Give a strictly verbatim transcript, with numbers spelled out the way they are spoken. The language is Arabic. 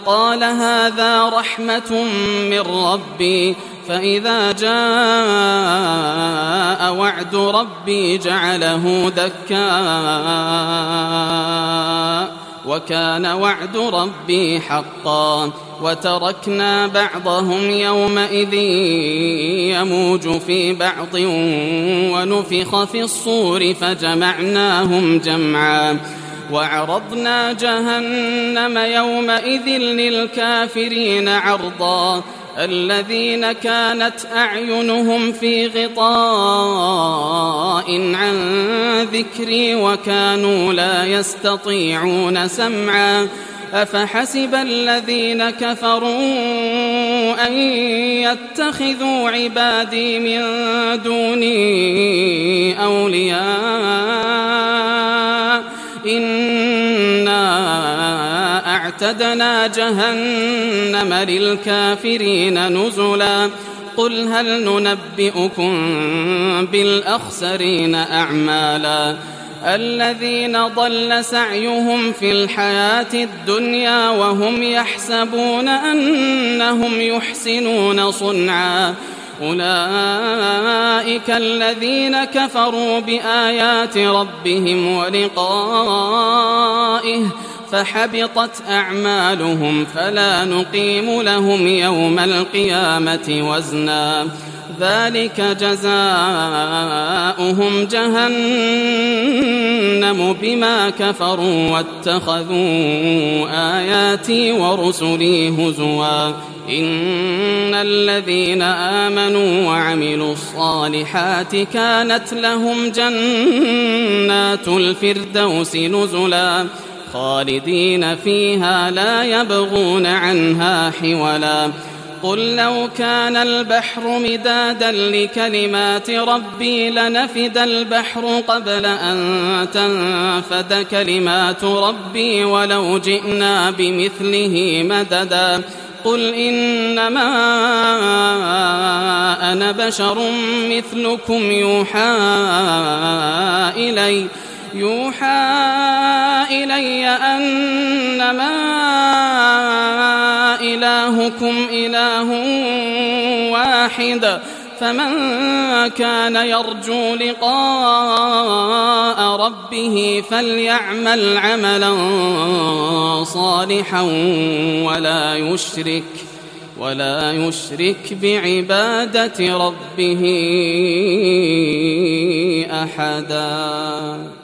قال هذا رحمة من ربي فإذا جاء وعد ربي جعله دكاء وكان وعد ربي حقا وتركنا بعضهم يومئذ يموج في بعض ونفخ في الصور فجمعناهم جمعا وعرضنا جهنم يومئذ للكافرين عرضا الذين كانت أعينهم في غطاء عن ذكري وكانوا لا يستطيعون سمعا أفحسب الذين كفروا أن يتخذوا عبادي من دوني أولياء إنا أعتدنا جهنم للكافرين نزلا قل هل ننبئكم بالأخسرين أعمالا الذين ضل سعيهم في الحياة الدنيا وهم يحسبون أنهم يحسنون صنعا أولئك الذين كفروا بآيات ربهم ولقائه فحبطت أعمالهم فلا نقيم لهم يوم القيامة وزنا ذلك جزاؤهم جهنم بما كفروا واتخذوا آياتي ورسلي هزوا إن الذين آمنوا وعملوا الصالحات كانت لهم جنات الفردوس نزلا خالدين فيها لا يبغون عنها حولا قل لو كان البحر مدادا لكلمات ربي لنفد البحر قبل أن تنفد كلمات ربي ولو جئنا بمثله مددا قل إنما أنا بشر مثلكم يوحى إلي يوحى إلي أنما إلهكم إله واحد فمن كان يرجو لقاء ربه فليعمل عملا صالحا ولا يشرك ولا يشرك بعبادة ربه أحدا.